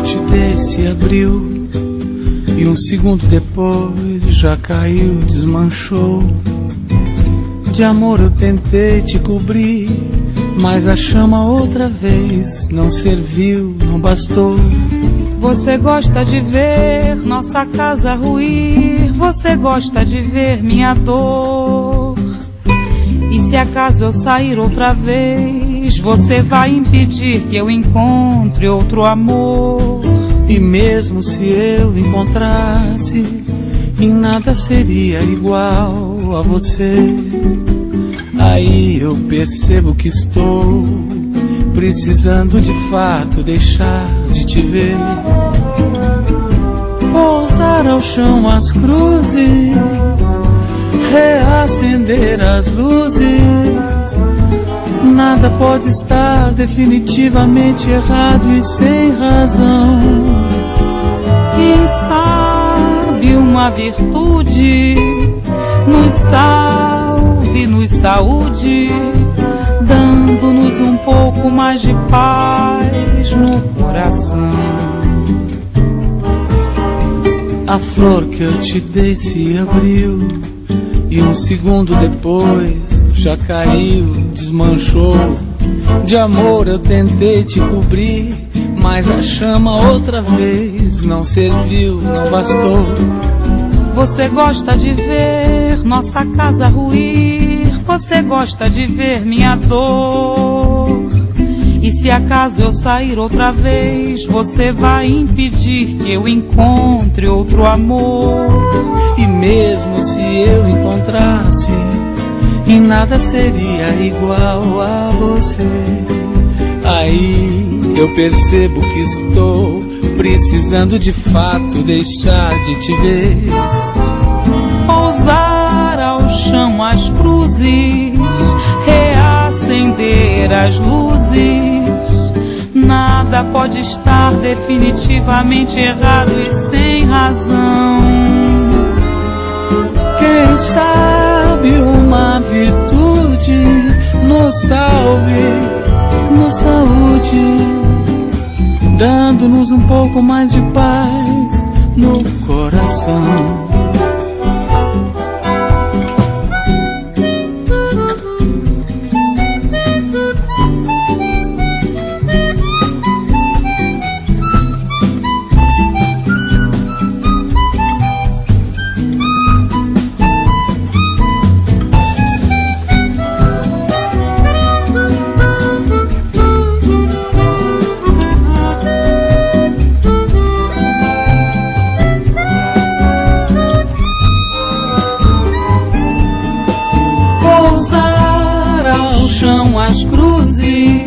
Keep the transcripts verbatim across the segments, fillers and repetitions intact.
te dei se abriu e um segundo depois já caiu, desmanchou. De amor eu tentei te cobrir, mas a chama outra vez não serviu, não bastou. Você gosta de ver nossa casa ruir, você gosta de ver minha dor. E se acaso eu sair outra vez, você vai impedir que eu encontre outro amor. E mesmo se eu encontrasse, em nada seria igual a você. Aí eu percebo que estou precisando de fato deixar de te ver. Pousar ao chão as cruzes, reacender as luzes. Nada pode estar definitivamente errado e sem razão. Quem sabe uma virtude nos salve, nos saúde, dando-nos um pouco mais de paz no coração. A flor que eu te dei se abriu e um segundo depois já caiu, desmanchou. De amor eu tentei te cobrir, mas a chama outra vez não serviu, não bastou. Você gosta de ver nossa casa ruir, você gosta de ver minha dor. E se acaso eu sair outra vez, você vai impedir que eu encontre outro amor. E mesmo se eu encontrasse, em nada seria igual a você. Aí eu percebo que estou precisando de fato deixar de te ver. Pousar ao chão as cruzes, reacender as luzes. Nada pode estar definitivamente errado e sem razão. Quem sabe uma virtude nos salve, nos saúde, dando-nos um pouco mais de paz no coração. As cruzes,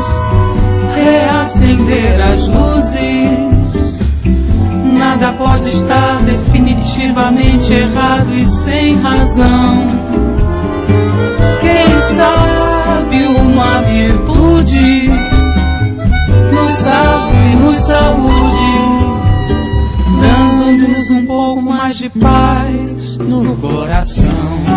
reacender as luzes. Nada pode estar definitivamente errado e sem razão. Quem sabe uma virtude nos salve e nos saúde, dando-nos um pouco mais de paz no coração.